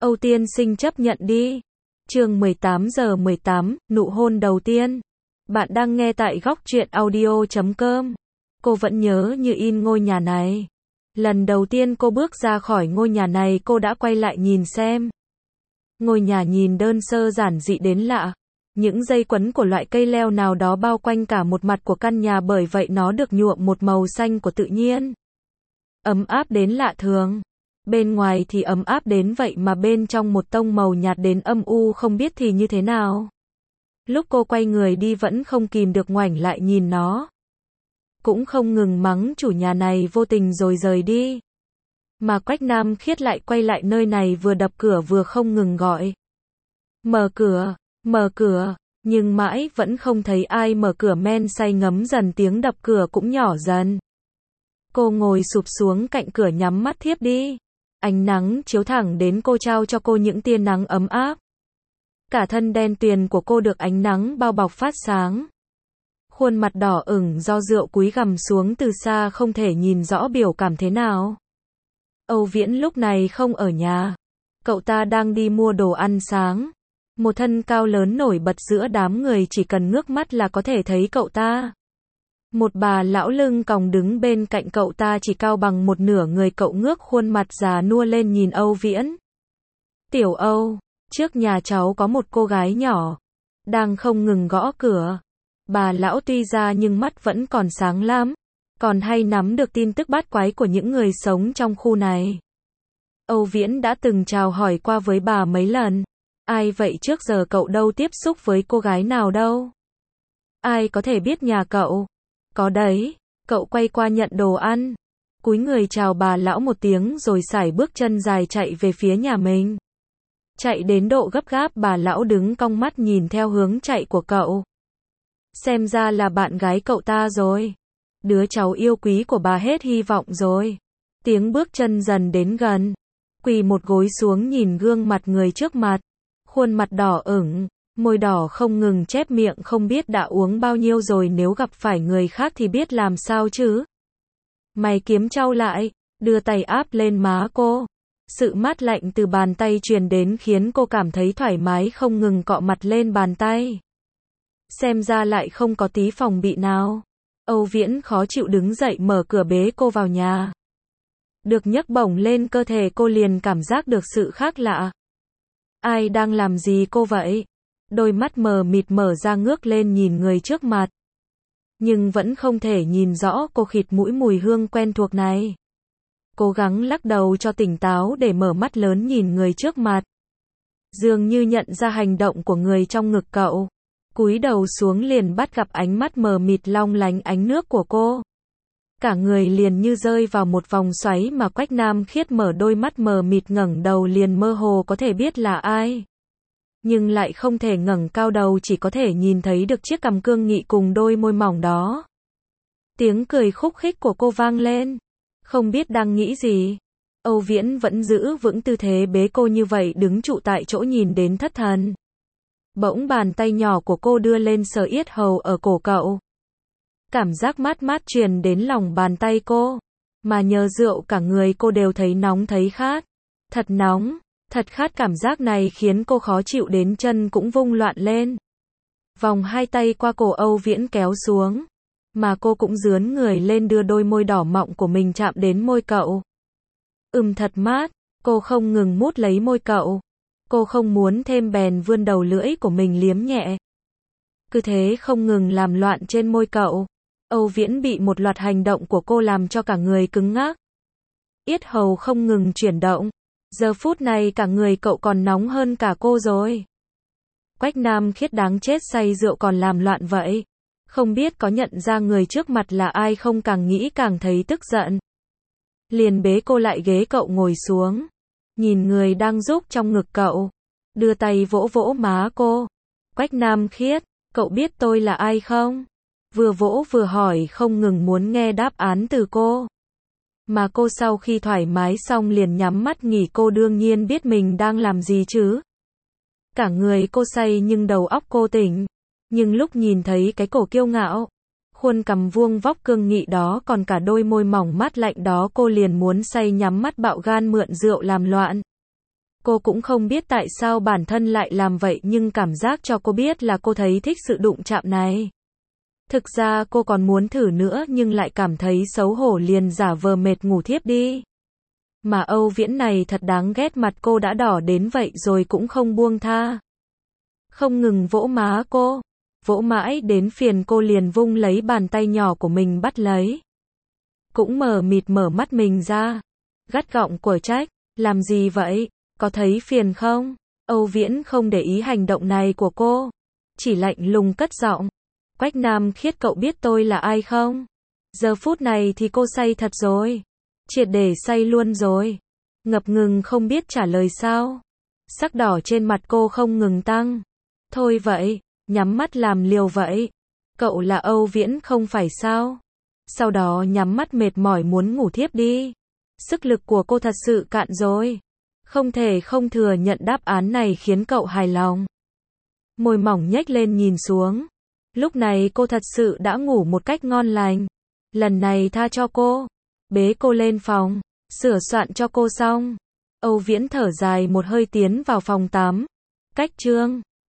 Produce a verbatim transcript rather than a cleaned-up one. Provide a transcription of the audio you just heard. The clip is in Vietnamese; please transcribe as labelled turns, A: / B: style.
A: Âu tiên sinh chấp nhận đi. Chương mười tám giờ mười tám, nụ hôn đầu tiên. Bạn đang nghe tại góc truyện audio chấm com. Cô vẫn nhớ như in ngôi nhà này. Lần đầu tiên cô bước ra khỏi ngôi nhà này cô đã quay lại nhìn xem. Ngôi nhà nhìn đơn sơ giản dị đến lạ. Những dây quấn của loại cây leo nào đó bao quanh cả một mặt của căn nhà, bởi vậy nó được nhuộm một màu xanh của tự nhiên. Ấm áp đến lạ thường. Bên ngoài thì ấm áp đến vậy mà bên trong một tông màu nhạt đến âm u không biết thì như thế nào. Lúc cô quay người đi vẫn không kìm được ngoảnh lại nhìn nó. Cũng không ngừng mắng chủ nhà này vô tình rồi rời đi. Mà Quách Nam Khiết lại quay lại nơi này vừa đập cửa vừa không ngừng gọi. Mở cửa, mở cửa, nhưng mãi vẫn không thấy ai mở cửa. Men say ngấm dần, tiếng đập cửa cũng nhỏ dần. Cô ngồi sụp xuống cạnh cửa nhắm mắt thiếp đi. Ánh nắng chiếu thẳng đến cô, trao cho cô những tia nắng ấm áp. Cả thân đen tuyền của cô được ánh nắng bao bọc phát sáng. Khuôn mặt đỏ ửng do rượu cúi gằm xuống từ xa không thể nhìn rõ biểu cảm thế nào. Âu Viễn lúc này không ở nhà. Cậu ta đang đi mua đồ ăn sáng. Một thân cao lớn nổi bật giữa đám người, chỉ cần ngước mắt là có thể thấy cậu ta. Một bà lão lưng còng đứng bên cạnh cậu ta, chỉ cao bằng một nửa người. Cậu ngước khuôn mặt già nua lên nhìn Âu Viễn. Tiểu Âu, trước nhà cháu có một cô gái nhỏ đang không ngừng gõ cửa. Bà lão tuy già nhưng mắt vẫn còn sáng lắm, còn hay nắm được tin tức bát quái của những người sống trong khu này. Âu Viễn đã từng chào hỏi qua với bà mấy lần. Ai vậy, trước giờ cậu đâu tiếp xúc với cô gái nào đâu. Ai có thể biết nhà cậu? Có đấy. Cậu quay qua nhận đồ ăn, cúi người chào bà lão một tiếng rồi sải bước chân dài chạy về phía nhà mình. Chạy đến độ gấp gáp, bà lão đứng cong mắt nhìn theo hướng chạy của cậu. Xem ra là bạn gái cậu ta rồi. Đứa cháu yêu quý của bà hết hy vọng rồi. Tiếng bước chân dần đến gần. Quỳ một gối xuống nhìn gương mặt người trước mặt. Khuôn mặt đỏ ửng, môi đỏ không ngừng chép miệng, không biết đã uống bao nhiêu rồi, nếu gặp phải người khác thì biết làm sao chứ. Mày kiếm trao lại, đưa tay áp lên má cô. Sự mát lạnh từ bàn tay truyền đến khiến cô cảm thấy thoải mái, không ngừng cọ mặt lên bàn tay. Xem ra lại không có tí phòng bị nào. Âu Viễn khó chịu đứng dậy mở cửa bế cô vào nhà. Được nhấc bổng lên cơ thể cô liền cảm giác được sự khác lạ. Ai đang làm gì cô vậy? Đôi mắt mờ mịt mở ra ngước lên nhìn người trước mặt. Nhưng vẫn không thể nhìn rõ cô, khịt mũi mùi hương quen thuộc này. Cố gắng lắc đầu cho tỉnh táo để mở mắt lớn nhìn người trước mặt. Dường như nhận ra hành động của người trong ngực cậu. Cúi đầu xuống liền bắt gặp ánh mắt mờ mịt long lánh ánh nước của cô. Cả người liền như rơi vào một vòng xoáy mà Quách Nam Khiết mở đôi mắt mờ mịt, ngẩng đầu liền mơ hồ có thể biết là ai. Nhưng lại không thể ngẩng cao đầu, chỉ có thể nhìn thấy được chiếc cằm cương nghị cùng đôi môi mỏng đó. Tiếng cười khúc khích của cô vang lên. Không biết đang nghĩ gì. Âu Viễn vẫn giữ vững tư thế bế cô như vậy, đứng trụ tại chỗ nhìn đến thất thần. Bỗng bàn tay nhỏ của cô đưa lên sờ yết hầu ở cổ cậu. Cảm giác mát mát truyền đến lòng bàn tay cô. Mà nhờ rượu cả người cô đều thấy nóng thấy khát. Thật nóng, thật khát, cảm giác này khiến cô khó chịu đến chân cũng vung loạn lên. Vòng hai tay qua cổ Âu Viễn kéo xuống. Mà cô cũng dướn người lên đưa đôi môi đỏ mọng của mình chạm đến môi cậu. Ừm, thật mát. Cô không ngừng mút lấy môi cậu. Cô không muốn thêm bèn vươn đầu lưỡi của mình liếm nhẹ. Cứ thế không ngừng làm loạn trên môi cậu. Âu Viễn bị một loạt hành động của cô làm cho cả người cứng ngắc. Yết hầu không ngừng chuyển động. Giờ phút này cả người cậu còn nóng hơn cả cô rồi. Quách Nam Khiết đáng chết, say rượu còn làm loạn vậy. Không biết có nhận ra người trước mặt là ai không, càng nghĩ càng thấy tức giận. Liền bế cô lại ghế cậu ngồi xuống. Nhìn người đang rúc trong ngực cậu. Đưa tay vỗ vỗ má cô. Quách Nam Khiết, cậu biết tôi là ai không? Vừa vỗ vừa hỏi, không ngừng muốn nghe đáp án từ cô. Mà cô sau khi thoải mái xong liền nhắm mắt nghỉ. Cô đương nhiên biết mình đang làm gì chứ. Cả người cô say nhưng đầu óc cô tỉnh. Nhưng lúc nhìn thấy cái cổ kiêu ngạo, khuôn cằm vuông vóc cương nghị đó, còn cả đôi môi mỏng mát lạnh đó, cô liền muốn say nhắm mắt bạo gan mượn rượu làm loạn. Cô cũng không biết tại sao bản thân lại làm vậy nhưng cảm giác cho cô biết là cô thấy thích sự đụng chạm này. Thực ra cô còn muốn thử nữa nhưng lại cảm thấy xấu hổ liền giả vờ mệt ngủ thiếp đi. Mà Âu Viễn này thật đáng ghét, mặt cô đã đỏ đến vậy rồi cũng không buông tha. Không ngừng vỗ má cô, vỗ mãi đến phiền cô liền vung lấy bàn tay nhỏ của mình bắt lấy. Cũng mờ mịt mở mắt mình ra, gắt gỏng của trách, làm gì vậy, có thấy phiền không? Âu Viễn không để ý hành động này của cô, chỉ lạnh lùng cất giọng, Quách Nam Khiết, cậu biết tôi là ai không? Giờ phút này thì cô say thật rồi, triệt để say luôn rồi, ngập ngừng không biết trả lời sao. Sắc đỏ trên mặt cô không ngừng tăng. Thôi vậy, nhắm mắt làm liều vậy. Cậu là Âu Viễn không phải sao? Sau đó nhắm mắt mệt mỏi muốn ngủ thiếp đi. Sức lực của cô thật sự cạn rồi. Không thể không thừa nhận đáp án này khiến cậu hài lòng. Môi mỏng nhếch lên nhìn xuống. Lúc này cô thật sự đã ngủ một cách ngon lành. Lần này tha cho cô. Bế cô lên phòng. Sửa soạn cho cô xong. Âu Viễn thở dài một hơi tiến vào phòng tắm. Cách trương.